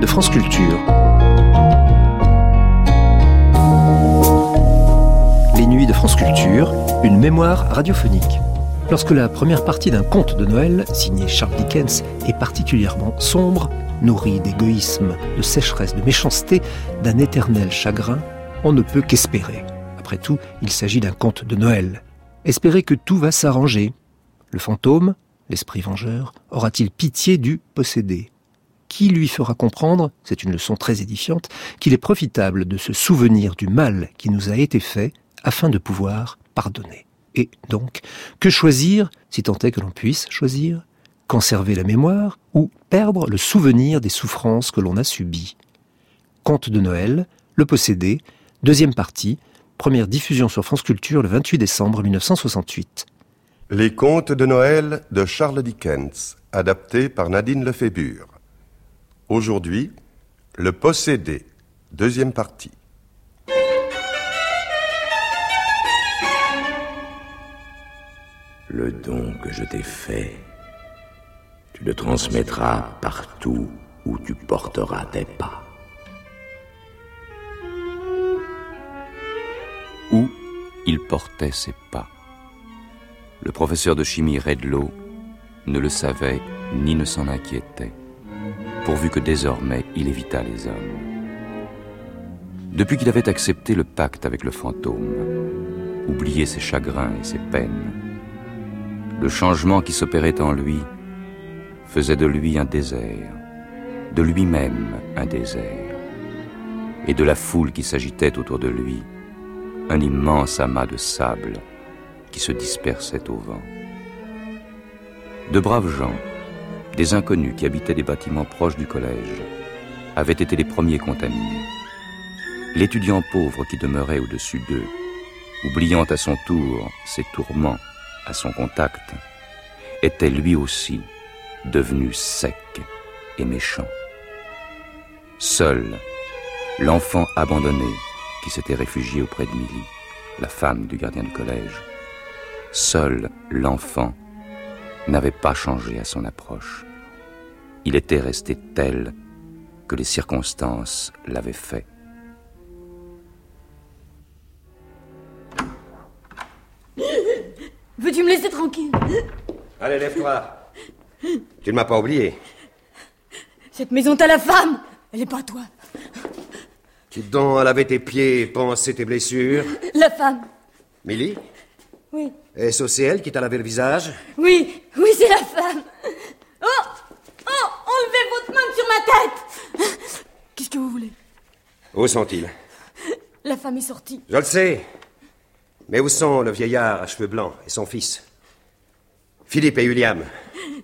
de France Culture. Les nuits de France Culture, une mémoire radiophonique. Lorsque la première partie d'un conte de Noël, signé Charles Dickens, est particulièrement sombre, nourrie d'égoïsme, de sécheresse, de méchanceté, d'un éternel chagrin, on ne peut qu'espérer. Après tout, il s'agit d'un conte de Noël. Espérer que tout va s'arranger. Le fantôme, l'esprit vengeur, aura-t-il pitié du possédé ? Qui lui fera comprendre, c'est une leçon très édifiante, qu'il est profitable de se souvenir du mal qui nous a été fait afin de pouvoir pardonner. Et donc, que choisir, si tant est que l'on puisse choisir ? Conserver la mémoire ou perdre le souvenir des souffrances que l'on a subies ? Conte de Noël, Le Possédé, deuxième partie, première diffusion sur France Culture le 28 décembre 1968. Les contes de Noël de Charles Dickens, adaptés par Nadine Lefébure. Aujourd'hui, Le Possédé, deuxième partie. Le don que je t'ai fait, tu le transmettras partout où tu porteras tes pas. Où il portait ses pas. Le professeur de chimie Redlow ne le savait ni ne s'en inquiétait, pourvu que désormais il évitât les hommes. Depuis qu'il avait accepté le pacte avec le fantôme, oublié ses chagrins et ses peines, le changement qui s'opérait en lui faisait de lui un désert, de lui-même un désert, et de la foule qui s'agitait autour de lui, un immense amas de sable qui se dispersait au vent. De braves gens, des inconnus qui habitaient des bâtiments proches du collège, avaient été les premiers contaminés. L'étudiant pauvre qui demeurait au-dessus d'eux, oubliant à son tour ses tourments à son contact, était lui aussi devenu sec et méchant. Seul, l'enfant abandonné qui s'était réfugié auprès de Milly, la femme du gardien du collège, seul l'enfant n'avait pas changé à son approche. Il était resté tel que les circonstances l'avaient fait. Veux-tu me laisser tranquille ? Allez, lève-toi. Tu ne m'as pas oublié. Cette maison t'a la femme, elle n'est pas à toi. Tu donc à laver tes pieds et panser tes blessures. La femme. Milly ? Oui. Est-ce aussi elle qui t'a lavé le visage ? Oui, c'est la femme. Oh, enlevez votre main sur ma tête. Qu'est-ce que vous voulez ? Où sont-ils ? La femme est sortie. Je le sais. Mais où sont le vieillard à cheveux blancs et son fils ? Philippe et William. Sortis !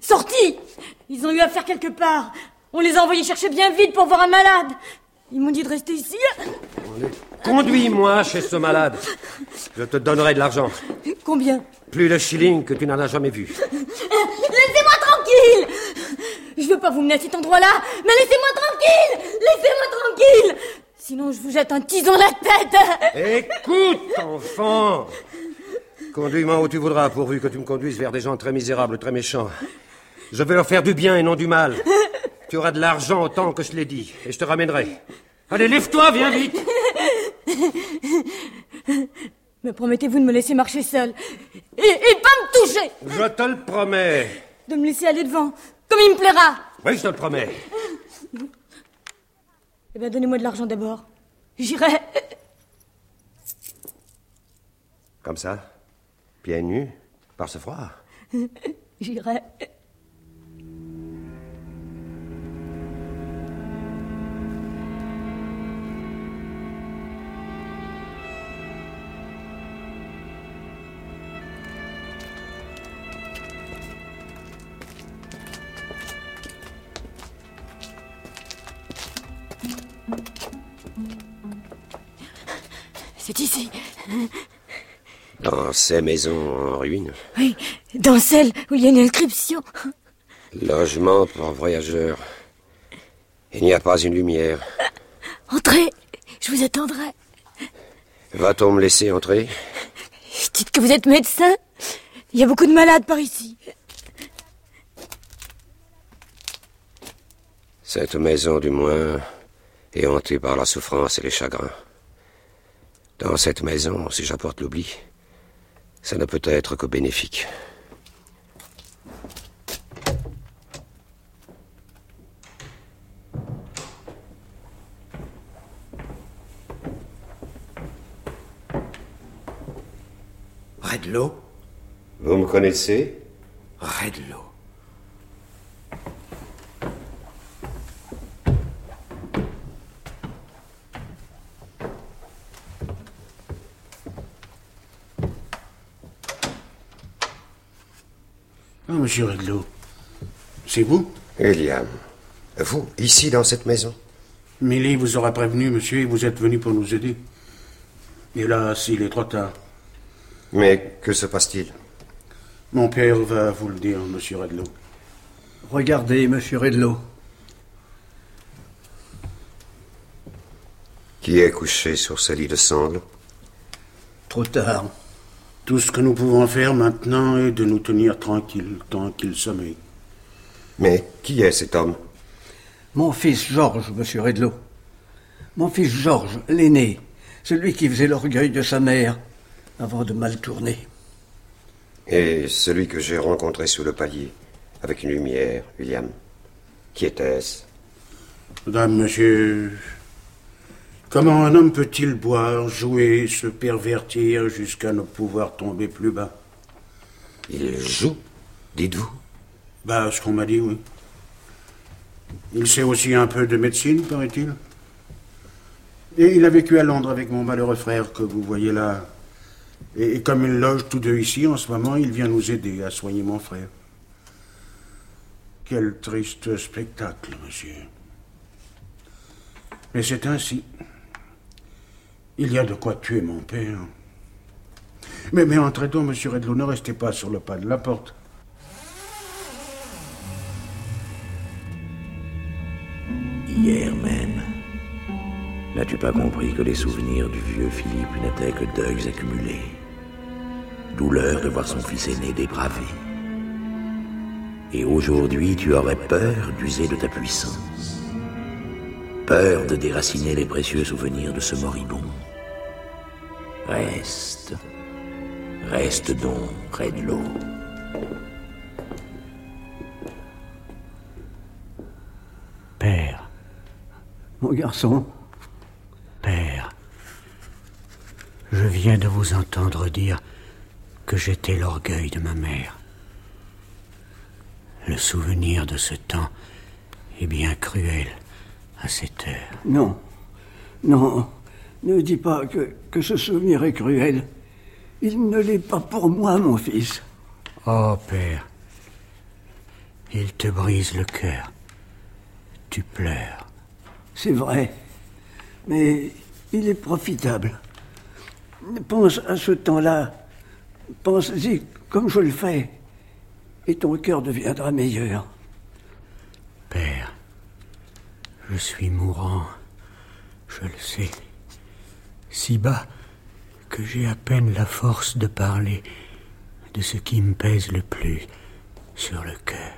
Ils ont eu affaire quelque part. On les a envoyés chercher bien vite pour voir un malade. Ils m'ont dit de rester ici. Conduis-moi chez ce malade. Je te donnerai de l'argent. Combien ? Plus de shillings que tu n'en as jamais vu. Laissez-moi tranquille ! Je veux pas vous mener à cet endroit-là, mais laissez-moi tranquille ! Laissez-moi tranquille ! Sinon, je vous jette un tison à la tête. Écoute, enfant. Conduis-moi où tu voudras, pourvu que tu me conduises vers des gens très misérables, très méchants. Je vais leur faire du bien et non du mal. Tu auras de l'argent autant que je l'ai dit, et je te ramènerai. Allez, lève-toi, viens vite. Me promettez-vous de me laisser marcher seul et pas me toucher? Je te le promets. De me laisser aller devant, comme il me plaira. Oui, je te le promets. Eh bien, donnez-moi de l'argent d'abord. J'irai. Comme ça, pieds nus, par ce froid. J'irai. C'est ici. Dans ces maisons en ruine. Oui, dans celle où il y a une inscription. Logement pour voyageurs. Il n'y a pas une lumière. Entrez, je vous attendrai. Va-t-on me laisser entrer? Dites que vous êtes médecin. Il y a beaucoup de malades par ici. Cette maison, du moins, est hantée par la souffrance et les chagrins. Dans cette maison, si j'apporte l'oubli, ça ne peut être que bénéfique. Redlow? Vous me connaissez? Redlow. Ah, monsieur Redlow, c'est vous? William, vous, ici, dans cette maison? Millie vous aura prévenu, monsieur, et vous êtes venu pour nous aider. Hélas, il est trop tard. Mais que se passe-t-il? Mon père va vous le dire, monsieur Redlow. Regardez, monsieur Redlow. Qui est couché sur ce lit de sangles? Trop tard. Tout ce que nous pouvons faire maintenant est de nous tenir tranquilles tant qu'il sommeille. Mais qui est cet homme? Mon fils Georges, monsieur Redlow. Mon fils Georges, l'aîné. Celui qui faisait l'orgueil de sa mère avant de mal tourner. Et celui que j'ai rencontré sous le palier, avec une lumière, William. Qui était-ce? Madame, monsieur... Comment un homme peut-il boire, jouer, se pervertir jusqu'à ne pouvoir tomber plus bas? Il joue, dites-vous? Bah, ce qu'on m'a dit, oui. Il sait aussi un peu de médecine, paraît-il. Et il a vécu à Londres avec mon malheureux frère que vous voyez là. Et comme ils logent tous deux ici en ce moment, il vient nous aider à soigner mon frère. Quel triste spectacle, monsieur. Mais c'est ainsi. Il y a de quoi tuer mon père. Mais entrez donc, monsieur Redlow, ne restez pas sur le pas de la porte. Hier même, n'as-tu pas compris que les souvenirs du vieux Philippe n'étaient que deuils accumulés? Douleur de voir son fils aîné dépravé. Et aujourd'hui, tu aurais peur d'user de ta puissance. Peur de déraciner les précieux souvenirs de ce moribond. Reste. Reste donc, Redlow. Père. Mon garçon. Père. Je viens de vous entendre dire que j'étais l'orgueil de ma mère. Le souvenir de ce temps est bien cruel à cette heure. Non, non, ne dis pas que ce souvenir est cruel. Il ne l'est pas pour moi, mon fils. Oh, Père, il te brise le cœur. Tu pleures. C'est vrai, mais il est profitable. Pense à ce temps-là. Pense-y comme je le fais, et ton cœur deviendra meilleur. Père, je suis mourant, je le sais, si bas que j'ai à peine la force de parler de ce qui me pèse le plus sur le cœur.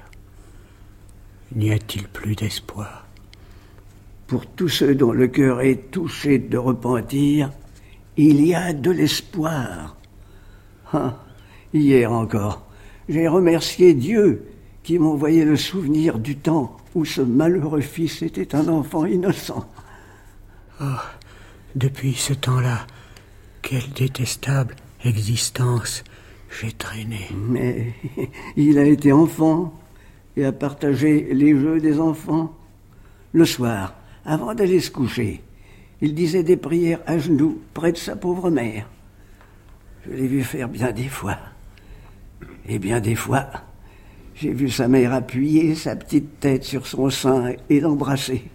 N'y a-t-il plus d'espoir? Pour tous ceux dont le cœur est touché de repentir, il y a de l'espoir. Ah, hier encore, j'ai remercié Dieu qui m'envoyait le souvenir du temps où ce malheureux fils était un enfant innocent. Oh, depuis ce temps-là, quelle détestable existence j'ai traîné. Mais il a été enfant et a partagé les jeux des enfants. Le soir, avant d'aller se coucher, il disait des prières à genoux près de sa pauvre mère. Je l'ai vu faire bien des fois. Et bien des fois, j'ai vu sa mère appuyer sa petite tête sur son sein et l'embrasser.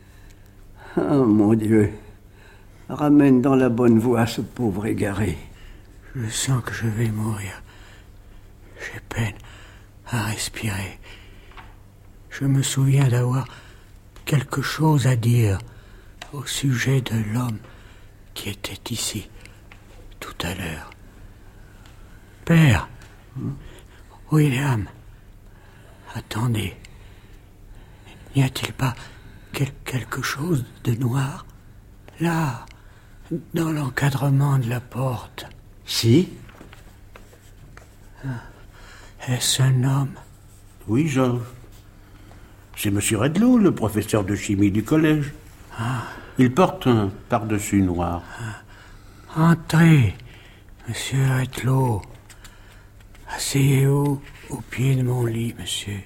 Oh mon Dieu, ramène dans la bonne voie ce pauvre égaré. Je sens que je vais mourir. J'ai peine à respirer. Je me souviens d'avoir quelque chose à dire au sujet de l'homme qui était ici tout à l'heure. Père, William, attendez. N'y a-t-il pas quelque chose de noir là, dans l'encadrement de la porte? Si. Est-ce un homme? Oui, Georges. C'est M. Redlow, le professeur de chimie du collège. Il porte un pardessus noir. Entrez, Monsieur Redlow. Asseyez-vous au pied de mon lit, monsieur.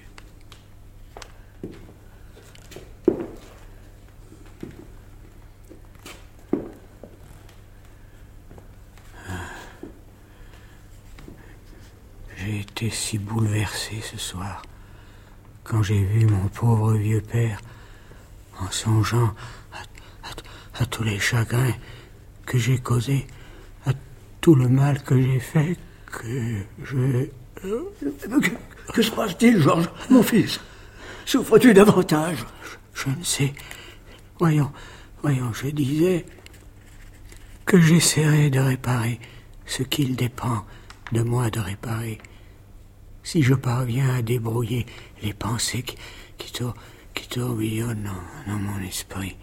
J'ai été si bouleversé ce soir quand j'ai vu mon pauvre vieux père, en songeant à tous les chagrins que j'ai causés, à tout le mal que j'ai fait, que je... Que se passe-t-il, Georges, mon fils? Souffres-tu davantage? Je ne sais. Voyons, je disais que j'essaierai de réparer ce qu'il dépend de moi de réparer. Si je parviens à débrouiller les pensées qui tourbillonnent dans mon esprit.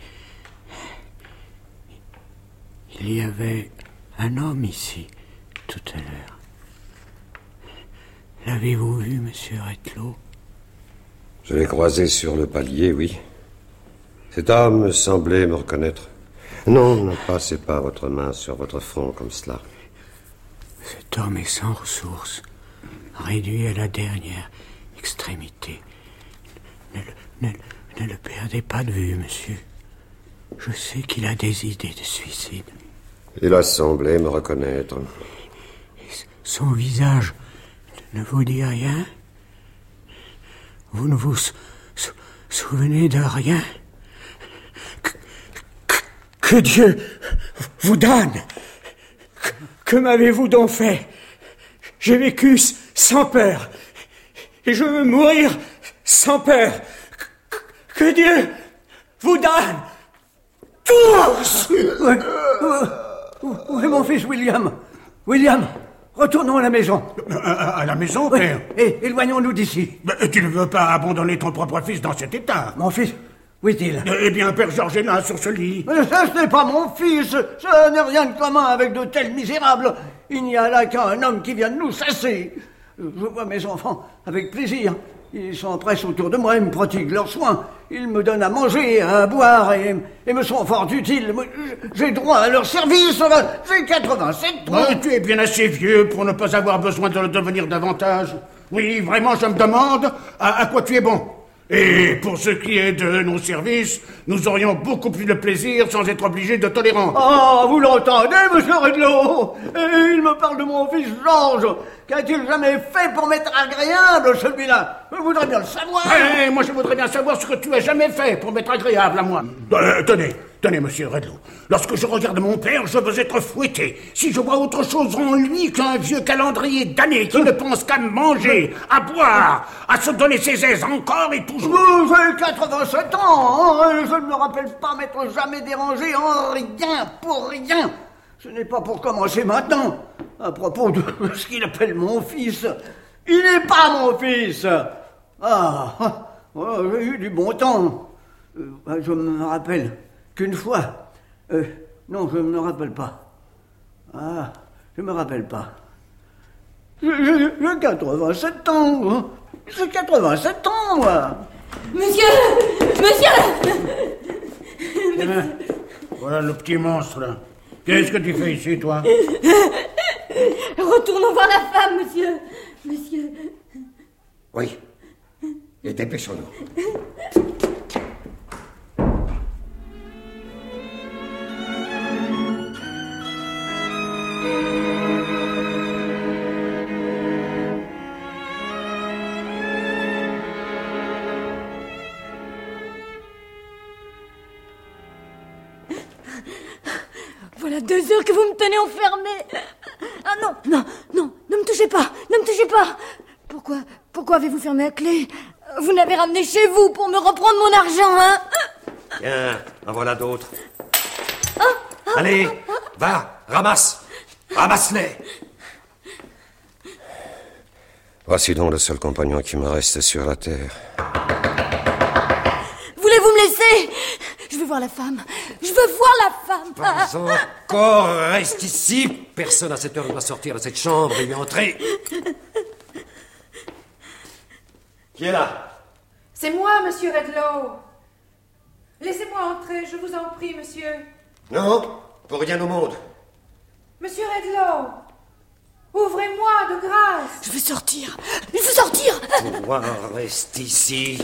Il y avait un homme ici, tout à l'heure. L'avez-vous vu, monsieur Redlow? Je l'ai croisé sur le palier, oui. Cet homme semblait me reconnaître. Non, ne passez pas votre main sur votre front comme cela. Cet homme est sans ressources, réduit à la dernière extrémité. Ne le perdez pas de vue, monsieur. Je sais qu'il a des idées de suicide. Il a semblé me reconnaître. Et son visage ne vous dit rien? Vous ne vous souvenez de rien? Que Dieu vous donne! Que m'avez-vous donc fait? J'ai vécu sans peur, et je veux mourir sans peur. Que Dieu vous donne tous! Où est mon fils William? William, retournons à la maison. À la maison, père? Oui, et éloignons-nous d'ici. Tu ne veux pas abandonner ton propre fils dans cet état? Mon fils, où est-il? Eh bien, père Georges est là, sur ce lit. Mais ce n'est pas mon fils. Ça n'a rien de commun avec de tels misérables. Il n'y a là qu'un homme qui vient de nous chasser. Je vois mes enfants avec plaisir. Ils s'empressent autour de moi et me prodiguent leurs soins. Ils me donnent à manger, à boire et me sont fort utiles. J'ai droit à leur service. J'ai 87 ans. Oh, tu es bien assez vieux pour ne pas avoir besoin de le devenir davantage. Oui, vraiment, je me demande à quoi tu es bon. Et pour ce qui est de nos services, nous aurions beaucoup plus de plaisir sans être obligés de tolérance. Ah, vous l'entendez, monsieur Redlow? Il me parle de mon fils Georges. Qu'a-t-il jamais fait pour m'être agréable, celui-là? Je voudrais bien le savoir. Moi, je voudrais bien savoir ce que tu as jamais fait pour m'être agréable à moi. Tenez, monsieur Redlow. Lorsque je regarde mon père, je veux être fouetté. Si je vois autre chose en lui qu'un vieux calendrier d'années qui ne pense qu'à manger, à boire, à se donner ses aises encore et toujours... J'ai 87 ans, hein. Je ne me rappelle pas m'être jamais dérangé en rien, pour rien. Ce n'est pas pour commencer maintenant. À propos de ce qu'il appelle mon fils, il n'est pas mon fils. J'ai eu du bon temps. Je me rappelle qu'une fois... non, je ne me rappelle pas. Je me rappelle pas. J'ai 87 ans. Hein. J'ai 87 ans, moi. Monsieur! Voilà le petit monstre, là. Qu'est-ce que tu fais ici, toi? Retournons voir la femme, monsieur. Oui. Et dépêchons-nous. Voilà 2 heures que vous me tenez enfermée. Ah non, ne me touchez pas. Pourquoi avez-vous fermé la clé? Vous l'avez ramené chez vous pour me reprendre mon argent, hein? Tiens, en voilà d'autres. Allez, va, ramasse-les. Voici donc le seul compagnon qui me reste sur la terre. voir la femme. Je veux voir la femme. Pas encore. Reste ici. Personne à cette heure ne doit sortir de cette chambre et y entrer. Qui est là? C'est moi, monsieur Redlow. Laissez-moi entrer, je vous en prie, monsieur. Non, pour rien au monde. Monsieur Redlow, ouvrez-moi de grâce. Je veux sortir. Je veux sortir. Toi, reste ici.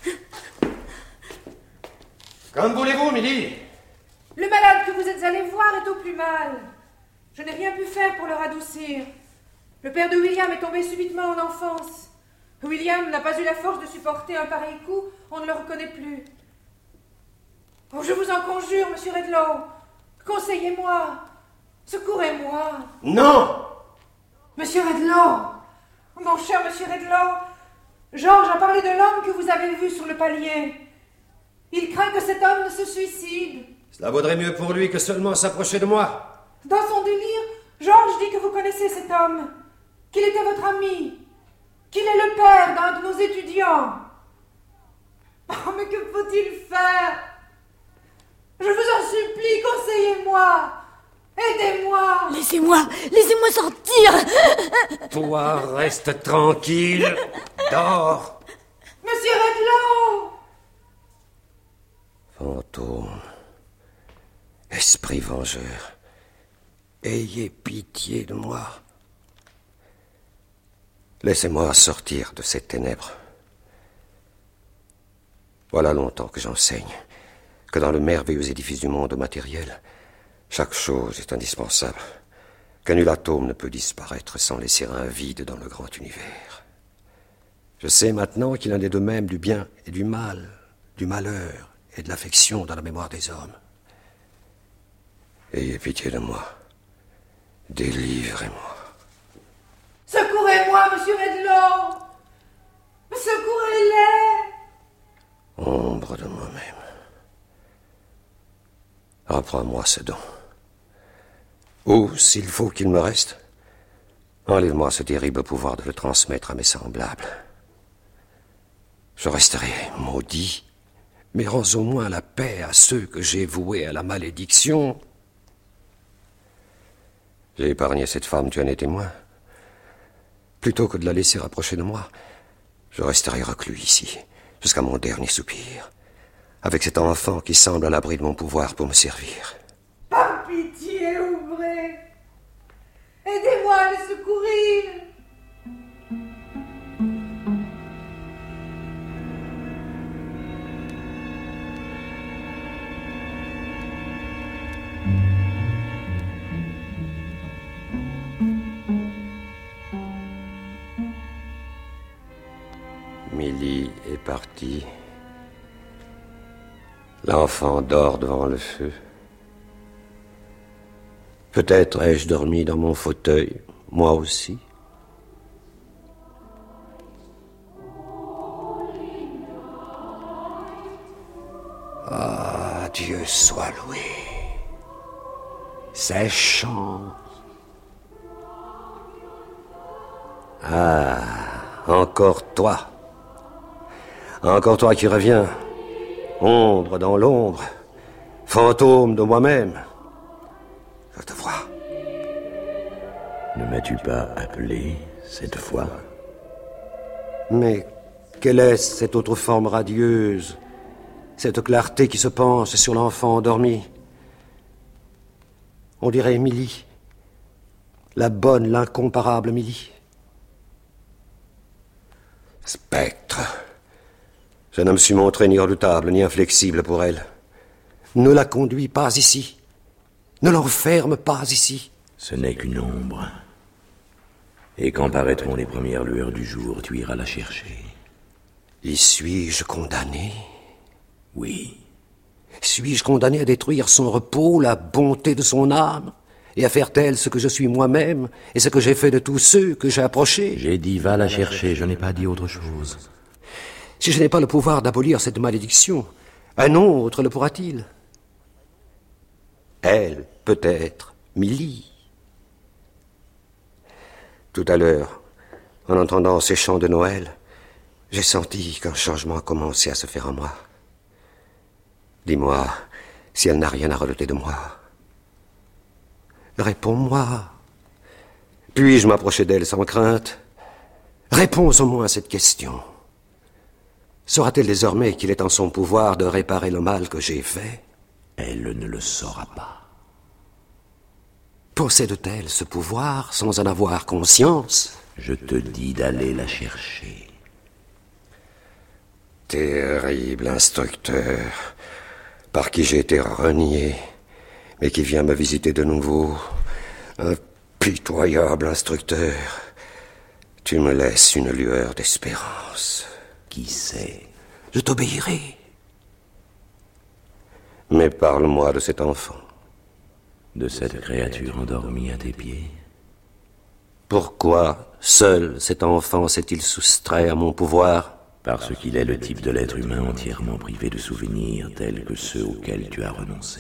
Comme voulez-vous, Milly? Le malade que vous êtes allé voir est au plus mal. Je n'ai rien pu faire pour le radoucir. Le père de William est tombé subitement en enfance. William n'a pas eu la force de supporter un pareil coup, on ne le reconnaît plus. Oh, je vous en conjure, monsieur Redlow, conseillez-moi, secourez-moi. Non! Monsieur Redlow, mon cher monsieur Redlow, George a parlé de l'homme que vous avez vu sur le palier. Il craint que cet homme ne se suicide. Cela vaudrait mieux pour lui que seulement s'approcher de moi. Dans son délire, George dit que vous connaissez cet homme, qu'il était votre ami, qu'il est le père d'un de nos étudiants. Oh, mais que faut-il faire? Je vous en supplie, conseillez-moi. Aidez-moi. Laissez-moi sortir. Toi, reste tranquille. Dors. Monsieur Redlow. Fantôme, esprit vengeur, ayez pitié de moi. Laissez-moi sortir de ces ténèbres. Voilà longtemps que j'enseigne que dans le merveilleux édifice du monde matériel, chaque chose est indispensable, qu'un nul atome ne peut disparaître sans laisser un vide dans le grand univers. Je sais maintenant qu'il en est de même du bien et du mal, du malheur et de l'affection dans la mémoire des hommes. Ayez pitié de moi. Délivrez-moi. Secourez-moi, monsieur Redlow. Secourez-les. Ombre de moi-même. Apprends-moi ce don. Ou, s'il faut qu'il me reste, enlève-moi ce terrible pouvoir de le transmettre à mes semblables. Je resterai maudit, mais rends au moins la paix à ceux que j'ai voués à la malédiction. J'ai épargné cette femme, tu en es témoin. Plutôt que de la laisser approcher de moi, je resterai reclus ici, jusqu'à mon dernier soupir, avec cet enfant qui semble à l'abri de mon pouvoir pour me servir. Par pitié, ouvrez. Aidez-moi à les secourir. Milly est partie. L'enfant dort devant le feu. Peut-être ai-je dormi dans mon fauteuil, moi aussi. Ah, Dieu soit loué. Ces chants. Ah, encore toi. Encore toi qui reviens. Ombre dans l'ombre. Fantôme de moi-même. Je te vois. Ne m'as-tu pas appelé cette fois? Mais quelle est cette autre forme radieuse, cette clarté qui se penche sur l'enfant endormi? On dirait Milly, la bonne, l'incomparable Milly. Spectre, je ne me suis montré ni redoutable ni inflexible pour elle. Ne la conduis pas ici. Ne l'enferme pas ici. Ce n'est qu'une ombre. Et quand paraîtront les premières lueurs du jour, tu iras la chercher. Y suis-je condamné? Oui. Suis-je condamné à détruire son repos, la bonté de son âme, et à faire tel ce que je suis moi-même, et ce que j'ai fait de tous ceux que j'ai approchés? J'ai dit va la chercher, je n'ai pas dit autre chose. Si je n'ai pas le pouvoir d'abolir cette malédiction, un autre le pourra-t-il? Elle, peut-être, Milly. Tout à l'heure, en entendant ces chants de Noël, j'ai senti qu'un changement commençait à se faire en moi. Dis-moi, si elle n'a rien à redouter de moi? Réponds-moi. Puis-je m'approcher d'elle sans crainte? Réponds au moins à cette question. Saura-t-elle désormais qu'il est en son pouvoir de réparer le mal que j'ai fait? Elle ne le saura pas. Possède-t-elle ce pouvoir sans en avoir conscience? Je te dis d'aller la chercher. Terrible instructeur, par qui j'ai été renié, mais qui vient me visiter de nouveau. Impitoyable instructeur, tu me laisses une lueur d'espérance. Qui sait? Je t'obéirai. Mais parle-moi de cet enfant. De cette créature endormie à tes pieds. Pourquoi seul cet enfant s'est-il soustrait à mon pouvoir? Parce qu'il est le type de l'être humain entièrement privé de souvenirs tels que ceux auxquels tu as renoncé.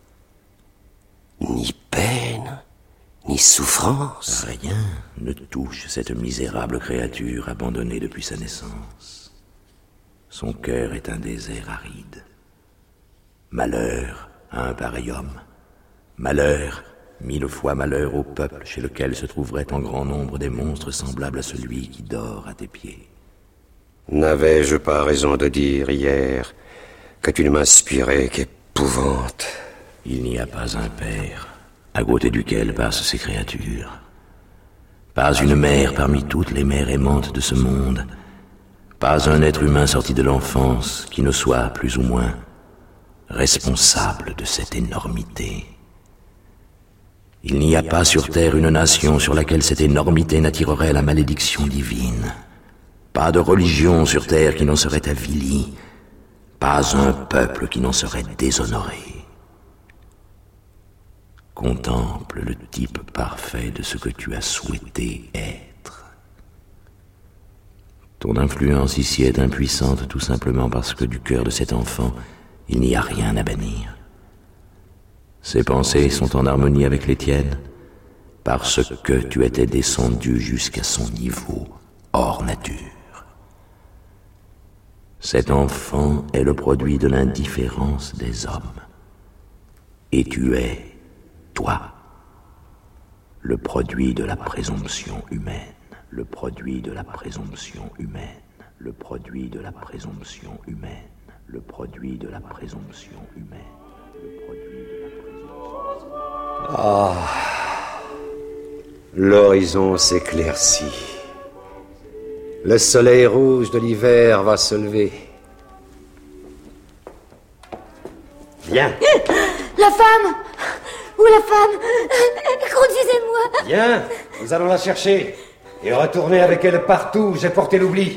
Ni peine, ni souffrance. Rien ne touche cette misérable créature abandonnée depuis sa naissance. Son cœur est un désert aride. Malheur à un pareil homme. Malheur, 1000 fois malheur au peuple chez lequel se trouveraient en grand nombre des monstres semblables à celui qui dort à tes pieds. N'avais-je pas raison de dire hier que tu ne m'inspirais qu'épouvante? Il n'y a pas un père à côté duquel passent ces créatures. Pas une mère parmi toutes les mères aimantes de ce monde. Pas un être humain sorti de l'enfance qui ne soit, plus ou moins, responsable de cette énormité. Il n'y a pas sur terre une nation sur laquelle cette énormité n'attirerait la malédiction divine. Pas de religion sur terre qui n'en serait avilie. Pas un peuple qui n'en serait déshonoré. Contemple le type parfait de ce que tu as souhaité être. Ton influence ici est impuissante tout simplement parce que du cœur de cet enfant, il n'y a rien à bannir. Ses pensées sont en harmonie avec les tiennes, parce que tu étais descendu jusqu'à son niveau, hors nature. Cet enfant est le produit de l'indifférence des hommes. Et tu es, toi, le produit de la présomption humaine, le produit de la présomption humaine, le produit de la présomption humaine, le produit de la présomption humaine, le produit de la présomption. Ah, l'horizon s'éclaircit. Le soleil rouge de l'hiver va se lever. Viens. La femme! Où la femme? Conduisez-moi! Viens, nous allons la chercher et retourner avec elle partout où j'ai porté l'oubli.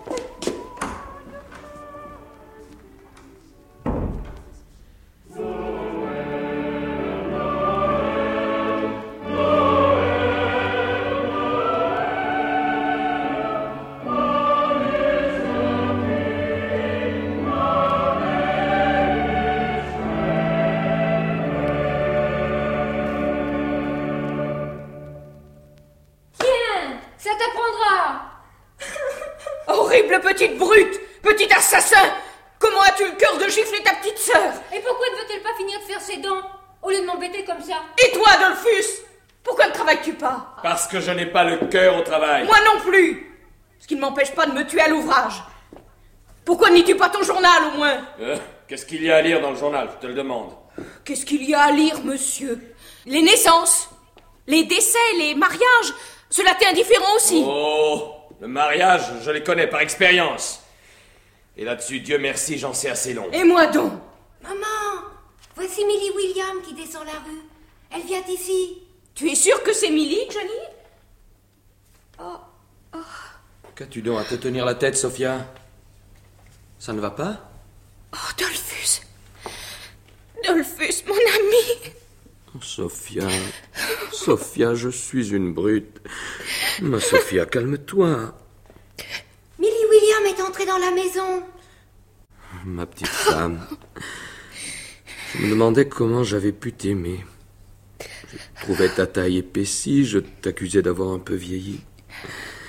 Horrible petite brute! Petit assassin! Comment as-tu le cœur de gifler ta petite sœur? Et pourquoi ne veut-elle pas finir de faire ses dents, au lieu de m'embêter comme ça? Et toi, Adolphus? Pourquoi ne travailles-tu pas? Parce que je n'ai pas le cœur au travail. Moi non plus! Ce qui ne m'empêche pas de me tuer à l'ouvrage. Pourquoi ne lis-tu pas ton journal, au moins? Qu'est-ce qu'il y a à lire dans le journal, je te le demande? Qu'est-ce qu'il y a à lire, monsieur? Les naissances, les décès, les mariages, cela t'est indifférent aussi. Oh, le mariage, je les connais par expérience. Et là-dessus, Dieu merci, j'en sais assez long. Et moi donc? Maman, voici Millie William qui descend la rue. Elle vient ici. Tu es sûre que c'est Millie, Johnny? Qu'as-tu donc à te tenir la tête, Sophia? Ça ne va pas? Oh, Dolphus. Dolphus, mon ami. Sophia, Sophia, je suis une brute. Ma Sophia, calme-toi. Millie William est entrée dans la maison. Ma petite femme. Je me demandais comment j'avais pu t'aimer. Je trouvais ta taille épaissie, je t'accusais d'avoir un peu vieilli.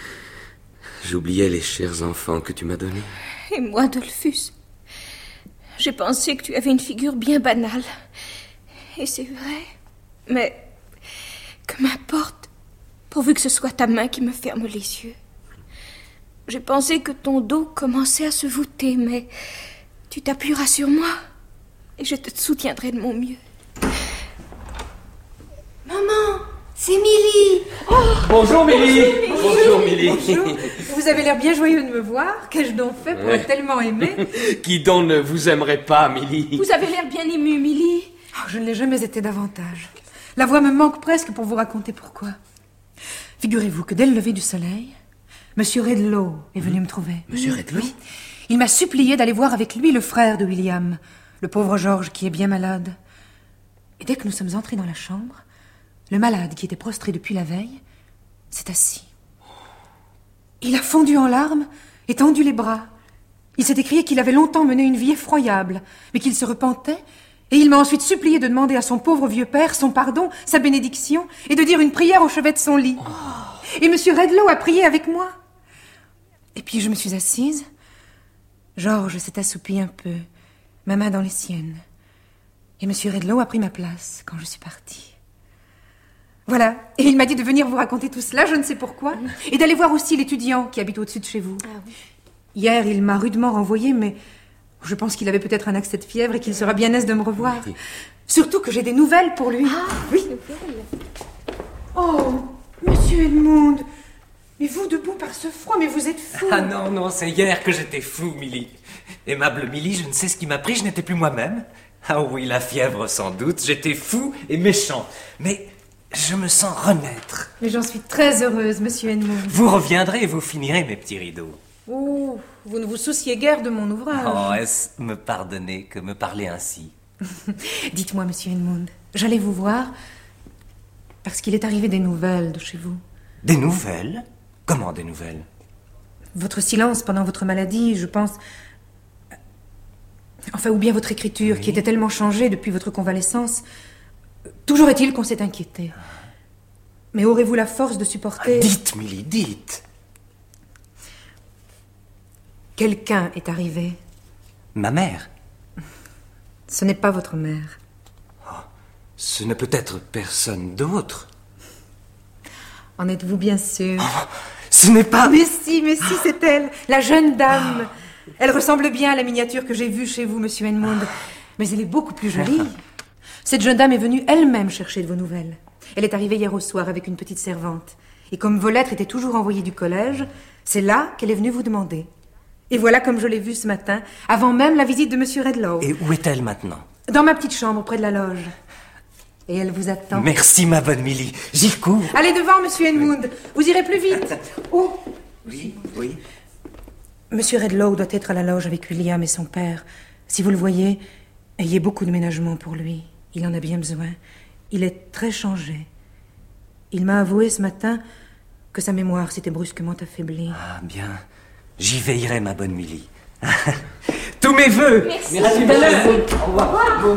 J'oubliais les chers enfants que tu m'as donnés. Et moi, Dolphus, J'ai pensé que tu avais une figure bien banale. Et c'est vrai. Mais que m'importe, pourvu que ce soit ta main qui me ferme les yeux. J'ai pensé que ton dos commençait à se voûter, mais tu t'appuieras sur moi et je te soutiendrai de mon mieux. Maman, c'est Milly. Oh, bonjour Milly. Bonjour Milly. Bonjour. Vous avez l'air bien joyeux de me voir. Qu'ai-je donc fait pour être tellement aimé? Qui donc ne vous aimerait pas, Milly? Vous avez l'air bien émue, Milly. Oh, je ne l'ai jamais été davantage. La voix me manque presque pour vous raconter pourquoi. Figurez-vous que dès le lever du soleil, Monsieur Redlow est venu me trouver. Monsieur Redlow? Oui. Il m'a supplié d'aller voir avec lui le frère de William, le pauvre George qui est bien malade. Et dès que nous sommes entrés dans la chambre, le malade qui était prostré depuis la veille s'est assis. Il a fondu en larmes et tendu les bras. Il s'est écrié qu'il avait longtemps mené une vie effroyable, mais qu'il se repentait. Et il m'a ensuite supplié de demander à son pauvre vieux père son pardon, sa bénédiction, et de dire une prière au chevet de son lit. Et Monsieur Redlow a prié avec moi. Et puis je me suis assise. George s'est assoupi un peu, ma main dans les siennes. Et Monsieur Redlow a pris ma place quand je suis partie. Voilà. Et il m'a dit de venir vous raconter tout cela, je ne sais pourquoi, et d'aller voir aussi l'étudiant qui habite au-dessus de chez vous. Ah oui. Hier, il m'a rudement renvoyé, mais je pense qu'il avait peut-être un accès de fièvre et qu'il sera bien aise de me revoir. Oui. Surtout que j'ai des nouvelles pour lui. Ah, oui. Oh, Monsieur Edmund, mais vous debout par ce froid, mais vous êtes fou. Ah non, c'est hier que j'étais fou, Milly. Aimable Milly, je ne sais ce qui m'a pris, je n'étais plus moi-même. Ah oui, la fièvre sans doute, j'étais fou et méchant. Mais je me sens renaître. Mais j'en suis très heureuse, Monsieur Edmund. Vous reviendrez et vous finirez mes petits rideaux. Oh, vous ne vous souciez guère de mon ouvrage. Oh, est-ce me pardonner que me parler ainsi? Dites-moi, Monsieur Edmund, j'allais vous voir parce qu'il est arrivé des nouvelles de chez vous. Des nouvelles? Comment des nouvelles? Votre silence pendant votre maladie, je pense... Enfin, ou bien votre écriture, qui était tellement changée depuis votre convalescence. Toujours est-il qu'on s'est inquiété. Mais aurez-vous la force de supporter... Dites, Milly, dites. Quelqu'un est arrivé. Ma mère? Ce n'est pas votre mère. Oh, ce ne peut être personne d'autre. En êtes-vous bien sûr? Oh, ce n'est pas... Mais si, c'est elle, la jeune dame. Elle ressemble bien à la miniature que j'ai vue chez vous, Monsieur Edmund. Mais elle est beaucoup plus jolie. Cette jeune dame est venue elle-même chercher de vos nouvelles. Elle est arrivée hier au soir avec une petite servante. Et comme vos lettres étaient toujours envoyées du collège, c'est là qu'elle est venue vous demander. Et voilà comme je l'ai vue ce matin, avant même la visite de Monsieur Redlow. Et où est-elle maintenant? Dans ma petite chambre, près de la loge. Et elle vous attend. Merci, ma bonne Milly. J'y cours. Allez devant, Monsieur Edmund. Vous irez plus vite. Oh. Oui. Monsieur Redlow doit être à la loge avec William et son père. Si vous le voyez, ayez beaucoup de ménagement pour lui. Il en a bien besoin. Il est très changé. Il m'a avoué ce matin que sa mémoire s'était brusquement affaiblie. Ah, bien. J'y veillerai, ma bonne Milly. Tous mes vœux. Merci. Au revoir. Bon.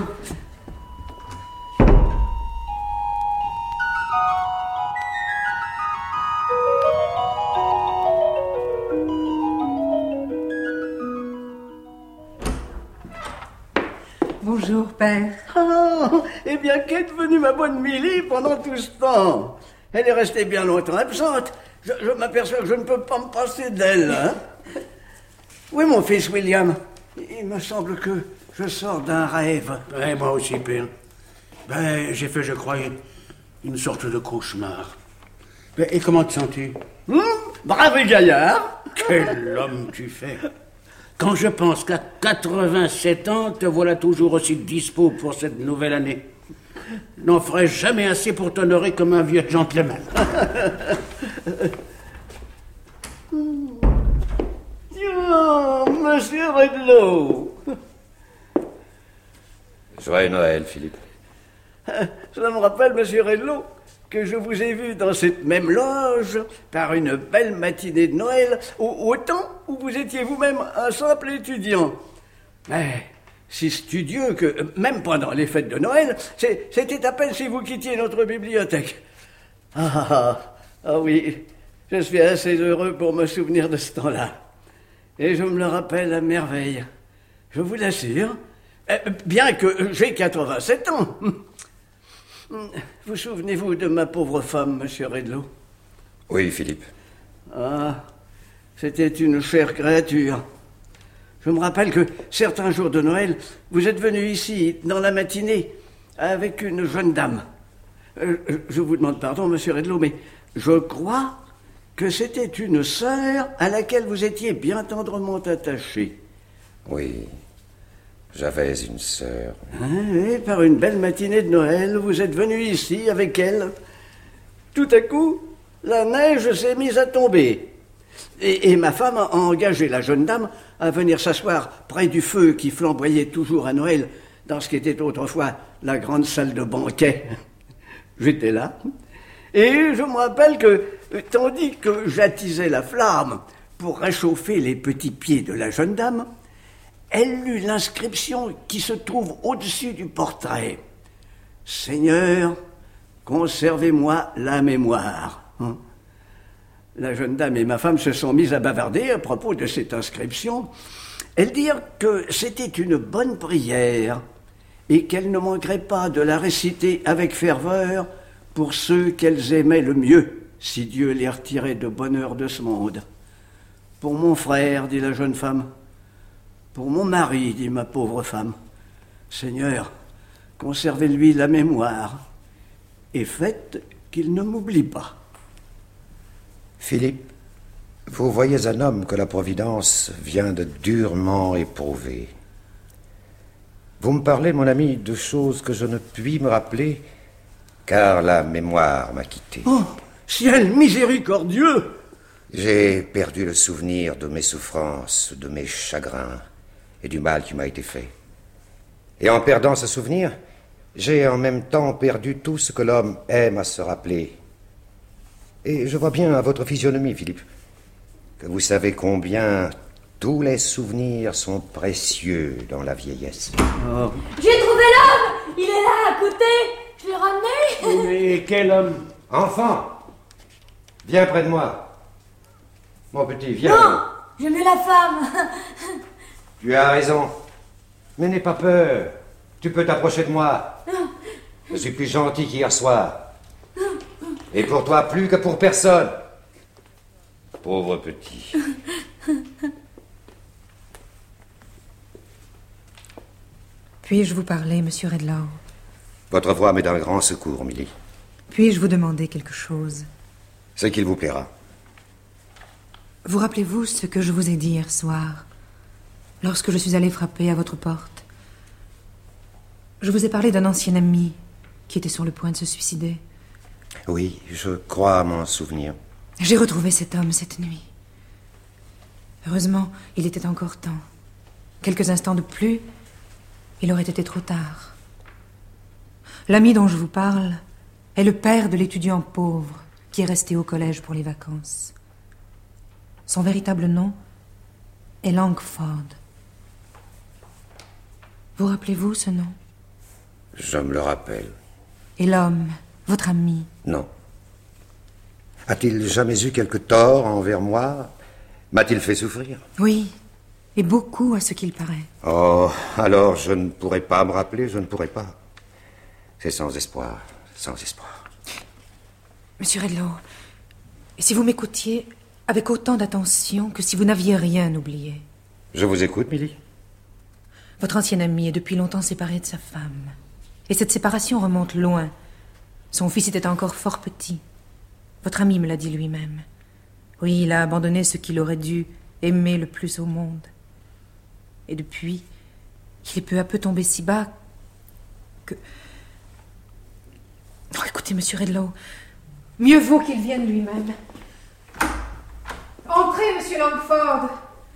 Bonjour, père. Oh, eh bien, qu'est devenue ma bonne Milly pendant tout ce temps? Elle est restée bien longtemps absente. Je m'aperçois que je ne peux pas me passer d'elle. Hein? Oui, mon fils William. Il me semble que je sors d'un rêve. Ouais, moi aussi, père. J'ai fait, je crois, une sorte de cauchemar. Et comment te sens-tu? Brave gaillard. Quel homme tu fais! Quand je pense qu'à 87 ans, te voilà toujours aussi dispo pour cette nouvelle année. N'en ferais jamais assez pour t'honorer comme un vieux gentleman. Oh, Monsieur Redlow. Joyeux Noël, Philippe. Cela me rappelle, Monsieur Redlow, que je vous ai vu dans cette même loge par une belle matinée de Noël, au temps où vous étiez vous-même un simple étudiant. Mais si studieux que, même pendant les fêtes de Noël, c'était à peine si vous quittiez notre bibliothèque. Ah oui, je suis assez heureux pour me souvenir de ce temps-là. Et je me le rappelle à merveille. je vous l'assure. Bien que j'ai 87 ans. Vous souvenez-vous de ma pauvre femme, monsieur Redlow? Oui, Philippe. Ah, c'était une chère créature. Je me rappelle que certains jours de Noël, vous êtes venu ici, dans la matinée, avec une jeune dame. Je vous demande pardon, monsieur Redlow, mais je crois que c'était une sœur à laquelle vous étiez bien tendrement attaché. Oui, j'avais une sœur. Et par une belle matinée de Noël, vous êtes venu ici avec elle. Tout à coup, la neige s'est mise à tomber. Et ma femme a engagé la jeune dame à venir s'asseoir près du feu qui flamboyait toujours à Noël dans ce qui était autrefois la grande salle de banquet. J'étais là. Et je me rappelle que, tandis que j'attisais la flamme pour réchauffer les petits pieds de la jeune dame, elle lut l'inscription qui se trouve au-dessus du portrait. « Seigneur, conservez-moi la mémoire. » La jeune dame et ma femme se sont mises à bavarder à propos de cette inscription. Elles dirent que c'était une bonne prière et qu'elles ne manqueraient pas de la réciter avec ferveur pour ceux qu'elles aimaient le mieux, si Dieu les retirait de bonheur de ce monde. « Pour mon frère, dit la jeune femme. « Pour mon mari, dit ma pauvre femme. Seigneur, conservez-lui la mémoire et faites qu'il ne m'oublie pas. » Philippe, vous voyez un homme que la Providence vient de durement éprouver. Vous me parlez, mon ami, de choses que je ne puis me rappeler, car la mémoire m'a quitté. Oh, ciel miséricordieux! J'ai perdu le souvenir de mes souffrances, de mes chagrins et du mal qui m'a été fait. Et en perdant ce souvenir, j'ai en même temps perdu tout ce que l'homme aime à se rappeler. Et je vois bien à votre physionomie, Philippe, que vous savez combien tous les souvenirs sont précieux dans la vieillesse. Oh. J'ai trouvé l'homme! Il est là, à côté! Je l'ai ramené! Mais quel homme? Enfant, viens près de moi. Mon petit, viens. Non! J'aime mieux la femme! Tu as raison. Mais n'aie pas peur. Tu peux t'approcher de moi. Je suis plus gentil qu'hier soir. Et pour toi, plus que pour personne. Pauvre petit. Puis-je vous parler, monsieur Redlow? Votre voix m'est d'un grand secours, Milly. Puis-je vous demander quelque chose? Ce qu'il vous plaira. Vous rappelez-vous ce que je vous ai dit hier soir, lorsque je suis allée frapper à votre porte? Je vous ai parlé d'un ancien ami qui était sur le point de se suicider. Oui, je crois m'en souvenir. J'ai retrouvé cet homme cette nuit. Heureusement, il était encore temps. Quelques instants de plus, il aurait été trop tard. L'ami dont je vous parle est le père de l'étudiant pauvre qui est resté au collège pour les vacances. Son véritable nom est Langford. Vous rappelez-vous ce nom? Je me le rappelle. Et l'homme, votre ami? Non. A-t-il jamais eu quelque tort envers moi? M'a-t-il fait souffrir? Oui, et beaucoup à ce qu'il paraît. Oh, alors je ne pourrais pas me rappeler, je ne pourrais pas. C'est sans espoir, sans espoir. Monsieur Redlow, si vous m'écoutiez avec autant d'attention que si vous n'aviez rien oublié. Je vous écoute, Milly. Votre ancien ami est depuis longtemps séparé de sa femme. Et cette séparation remonte loin. Son fils était encore fort petit. Votre ami me l'a dit lui-même. Oui, il a abandonné ce qu'il aurait dû aimer le plus au monde. Et depuis, il est peu à peu tombé si bas que... Oh, écoutez, monsieur Redlow, mieux vaut qu'il vienne lui-même. Entrez, monsieur Langford.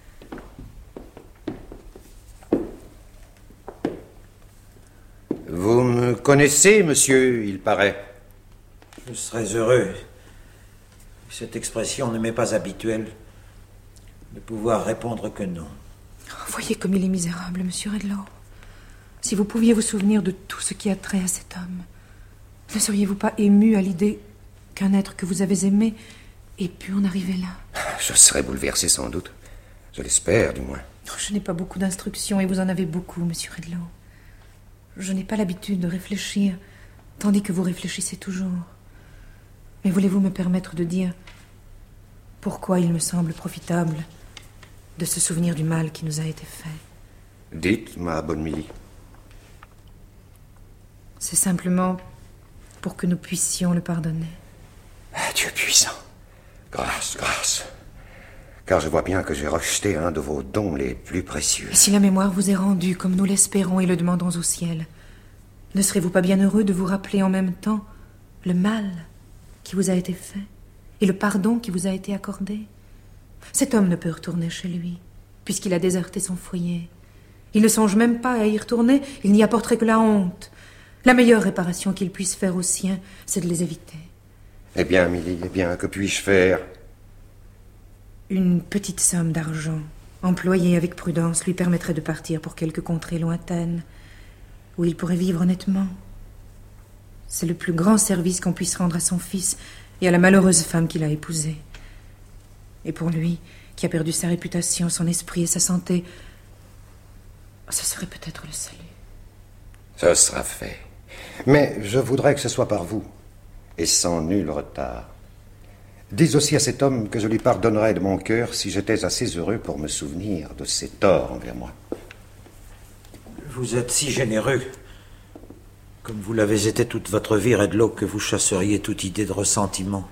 Vous me connaissez, monsieur, il paraît. Je serais heureux, cette expression ne m'est pas habituelle, de pouvoir répondre que non. Voyez comme il est misérable, monsieur Redlow. Si vous pouviez vous souvenir de tout ce qui a trait à cet homme, ne seriez-vous pas ému à l'idée qu'un être que vous avez aimé ait pu en arriver là? Je serais bouleversé sans doute. Je l'espère, du moins. Je n'ai pas beaucoup d'instructions et vous en avez beaucoup, monsieur Redlow. Je n'ai pas l'habitude de réfléchir, tandis que vous réfléchissez toujours. Mais voulez-vous me permettre de dire pourquoi il me semble profitable de se souvenir du mal qui nous a été fait? Dites, ma bonne Milly. C'est simplement pour que nous puissions le pardonner. Dieu puissant. Grâce, grâce. Car je vois bien que j'ai rejeté un de vos dons les plus précieux. Et si la mémoire vous est rendue, comme nous l'espérons et le demandons au ciel, ne serez-vous pas bien heureux de vous rappeler en même temps le mal qui vous a été fait et le pardon qui vous a été accordé? Cet homme ne peut retourner chez lui, puisqu'il a déserté son foyer. Il ne songe même pas à y retourner, il n'y apporterait que la honte. La meilleure réparation qu'il puisse faire aux siens, c'est de les éviter. Eh bien, Milly, eh bien, que puis-je faire? Une petite somme d'argent, employée avec prudence, lui permettrait de partir pour quelques contrées lointaines, où il pourrait vivre honnêtement. C'est le plus grand service qu'on puisse rendre à son fils et à la malheureuse femme qu'il a épousée. Et pour lui, qui a perdu sa réputation, son esprit et sa santé, ce serait peut-être le salut. Ce sera fait. Mais je voudrais que ce soit par vous, et sans nul retard. Dis aussi à cet homme que je lui pardonnerais de mon cœur si j'étais assez heureux pour me souvenir de ses torts envers moi. Vous êtes si généreux, comme vous l'avez été toute votre vie, Redlow, que vous chasseriez toute idée de ressentiment.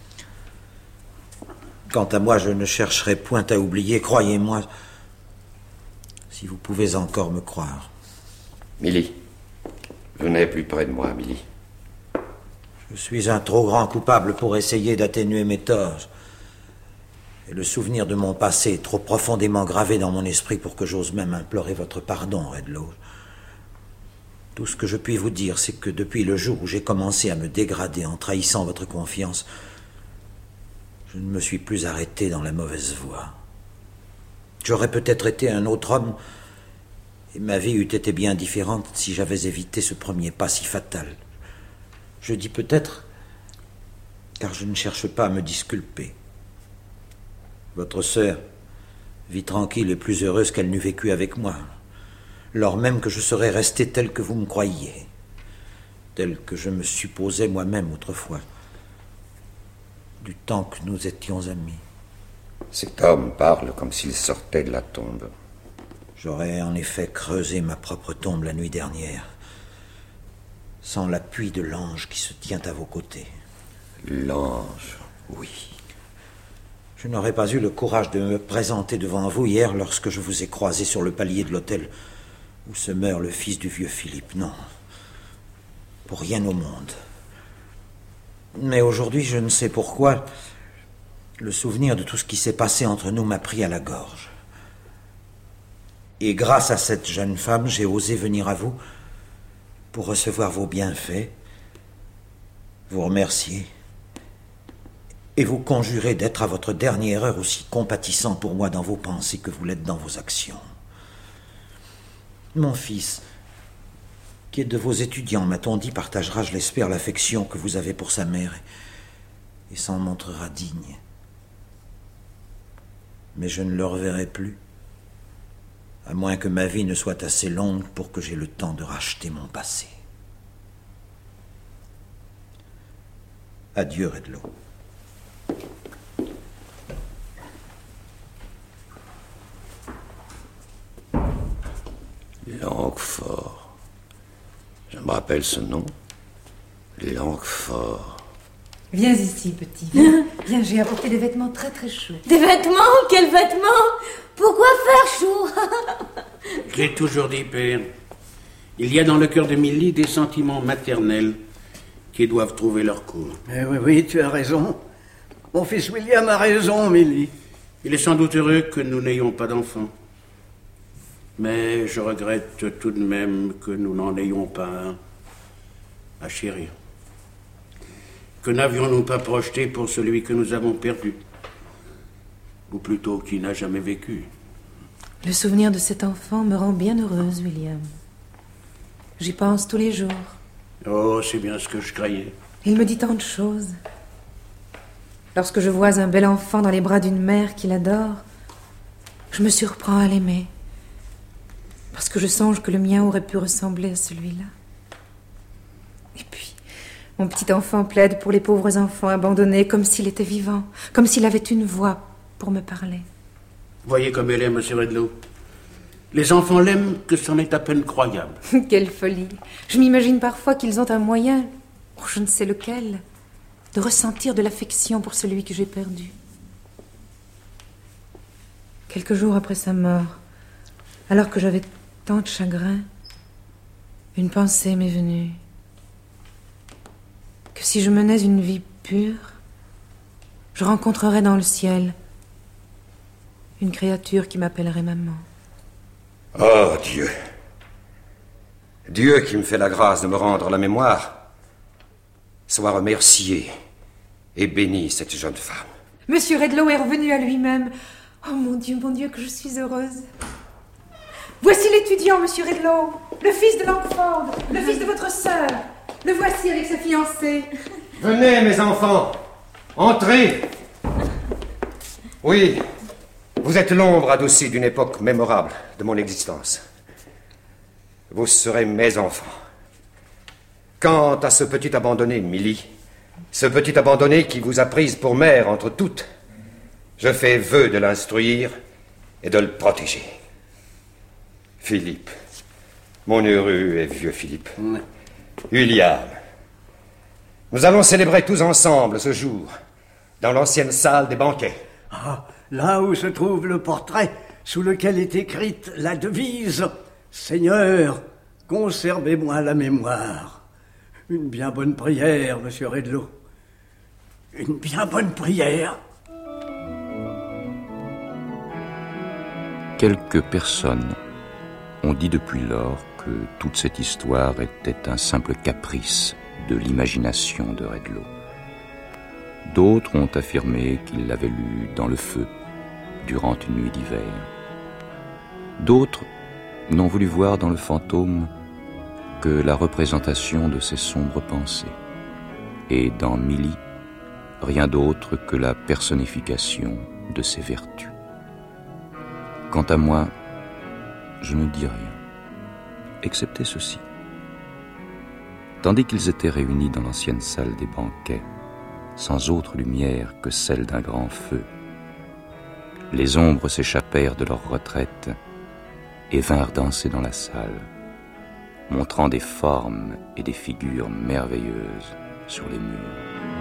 Quant à moi, je ne chercherai point à oublier, croyez-moi, si vous pouvez encore me croire. Milly, venez plus près de moi, Milly. Je suis un trop grand coupable pour essayer d'atténuer mes torts. Et le souvenir de mon passé est trop profondément gravé dans mon esprit pour que j'ose même implorer votre pardon, Redlow. Tout ce que je puis vous dire, c'est que depuis le jour où j'ai commencé à me dégrader en trahissant votre confiance, je ne me suis plus arrêté dans la mauvaise voie. J'aurais peut-être été un autre homme, et ma vie eût été bien différente si j'avais évité ce premier pas si fatal. Je dis peut-être, car je ne cherche pas à me disculper. Votre sœur vit tranquille et plus heureuse qu'elle n'eût vécu avec moi, lors même que je serais resté tel que vous me croyiez, tel que je me supposais moi-même autrefois, du temps que nous étions amis. Cet homme parle comme s'il sortait de la tombe. J'aurais en effet creusé ma propre tombe la nuit dernière, sans l'appui de l'ange qui se tient à vos côtés. L'ange, oui. Je n'aurais pas eu le courage de me présenter devant vous hier lorsque je vous ai croisé sur le palier de l'hôtel où se meurt le fils du vieux Philippe. Non, pour rien au monde. Mais aujourd'hui, je ne sais pourquoi, le souvenir de tout ce qui s'est passé entre nous m'a pris à la gorge. Et grâce à cette jeune femme, j'ai osé venir à vous pour recevoir vos bienfaits, vous remercier et vous conjurer d'être à votre dernière heure aussi compatissant pour moi dans vos pensées que vous l'êtes dans vos actions. Mon fils, qui est de vos étudiants, m'a-t-on dit, partagera, je l'espère, l'affection que vous avez pour sa mère et s'en montrera digne. Mais je ne le reverrai plus, à moins que ma vie ne soit assez longue pour que j'aie le temps de racheter mon passé. Adieu, Redlow. Langfort. Je me rappelle ce nom. Langfort. Viens ici, petit. Viens, j'ai apporté des vêtements très très chauds. Des vêtements? Quels vêtements? Pourquoi faire chaud? Je l'ai toujours dit, père. Il y a dans le cœur de Milly des sentiments maternels qui doivent trouver leur cours. Oui, tu as raison. Mon fils William a raison, Milly. Il est sans doute heureux que nous n'ayons pas d'enfants. Mais je regrette tout de même que nous n'en ayons pas un à chérir. Que n'avions-nous pas projeté pour celui que nous avons perdu? Ou plutôt qui n'a jamais vécu? Le souvenir de cet enfant me rend bien heureuse, William. J'y pense tous les jours. Oh, c'est bien ce que je croyais. Il me dit tant de choses. Lorsque je vois un bel enfant dans les bras d'une mère qui l'adore, je me surprends à l'aimer. Parce que je songe que le mien aurait pu ressembler à celui-là. Et puis, mon petit enfant plaide pour les pauvres enfants abandonnés comme s'il était vivant, comme s'il avait une voix pour me parler. Voyez comme elle est, monsieur Redlow. Les enfants l'aiment que c'en est à peine croyable. Quelle folie! Je m'imagine parfois qu'ils ont un moyen, ou je ne sais lequel, de ressentir de l'affection pour celui que j'ai perdu. Quelques jours après sa mort, alors que j'avais tant de chagrin, une pensée m'est venue. Que si je menais une vie pure, je rencontrerais dans le ciel une créature qui m'appellerait maman. Oh, Dieu! Dieu qui me fait la grâce de me rendre la mémoire, soit remercié et béni cette jeune femme. Monsieur Redlow est revenu à lui-même. Oh mon Dieu, que je suis heureuse. Voici l'étudiant, monsieur Redlow, le fils de Langford, le fils de votre sœur. Le voici avec sa fiancée. Venez, mes enfants, entrez. Oui, vous êtes l'ombre adoucie d'une époque mémorable de mon existence. Vous serez mes enfants. Quant à ce petit abandonné, Milly, ce petit abandonné qui vous a prise pour mère entre toutes, je fais vœu de l'instruire et de le protéger. Philippe, mon heureux et vieux Philippe. William, nous allons célébrer tous ensemble ce jour, dans l'ancienne salle des banquets. Ah, là où se trouve le portrait, sous lequel est écrite la devise « Seigneur, conservez-moi la mémoire ». Une bien bonne prière, monsieur Redlow. Une bien bonne prière. Quelques personnes ont dit depuis lors que toute cette histoire était un simple caprice de l'imagination de Redlow. D'autres ont affirmé qu'il l'avait lu dans le feu durant une nuit d'hiver. D'autres n'ont voulu voir dans le fantôme que la représentation de ses sombres pensées, et dans Milly, rien d'autre que la personnification de ses vertus. Quant à moi, je ne dis rien, excepté ceci. Tandis qu'ils étaient réunis dans l'ancienne salle des banquets, sans autre lumière que celle d'un grand feu, les ombres s'échappèrent de leur retraite et vinrent danser dans la salle, montrant des formes et des figures merveilleuses sur les murs.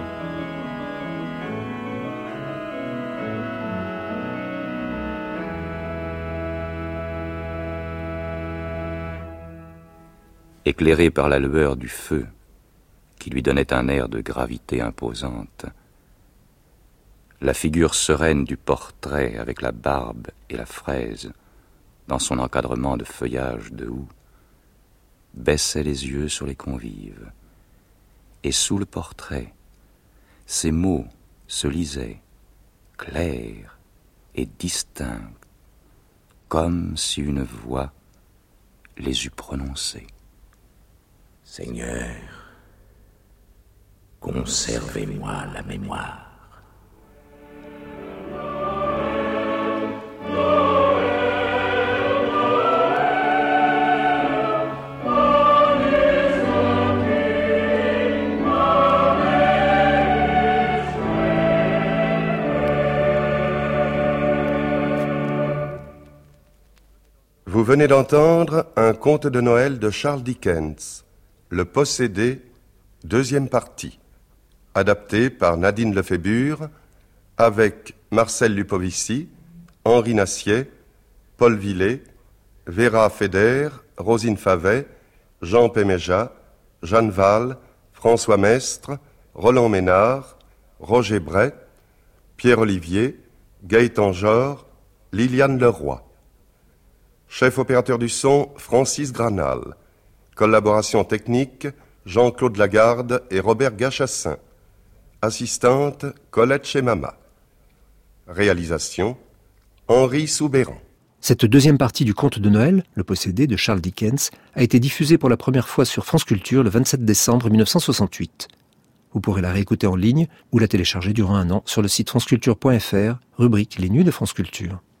Éclairé par la lueur du feu, qui lui donnait un air de gravité imposante, la figure sereine du portrait avec la barbe et la fraise, dans son encadrement de feuillage de houx, baissait les yeux sur les convives, et sous le portrait, ces mots se lisaient, clairs et distincts, comme si une voix les eût prononcés. Seigneur, conservez-moi la mémoire. Vous venez d'entendre un conte de Noël de Charles Dickens, Le Possédé, deuxième partie, adapté par Nadine Lefébure, avec Marcel Lupovici, Henri Nassier, Paul Villet, Vera Feder, Rosine Favet, Jean Péméja, Jeanne Val, François Mestre, Roland Ménard, Roger Bray, Pierre Olivier, Gaëtan Jor, Liliane Leroy. Chef opérateur du son, Francis Granal. Collaboration technique, Jean-Claude Lagarde et Robert Gachassin. Assistante, Colette Chemama. Réalisation, Henri Soubéran. Cette deuxième partie du conte de Noël, Le Possédé de Charles Dickens, a été diffusée pour la première fois sur France Culture le 27 décembre 1968. Vous pourrez la réécouter en ligne ou la télécharger durant un an sur le site franceculture.fr, rubrique Les Nuits de France Culture.